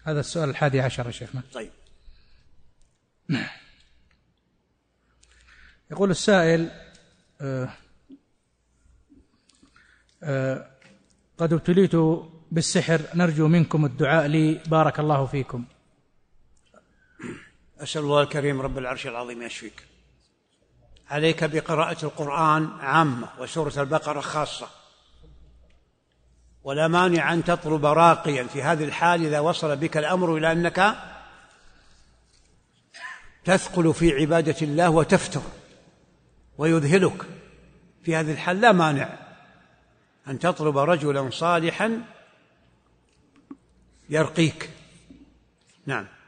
هذا السؤال 11 يا شيخنا. طيب. يقول السائل: قد ابتليت بالسحر، نرجو منكم الدعاء لي، بارك الله فيكم. أسأل الله الكريم رب العرش العظيم يشفيك. عليك بقراءة القرآن عامة وسورة البقرة خاصة، ولا مانع أن تطلب راقيا في هذه الحال إذا وصل بك الأمر إلى أنك تثقل في عبادة الله وتفتر ويذهلك، في هذه الحال لا مانع أن تطلب رجلا صالحا يرقيك. نعم.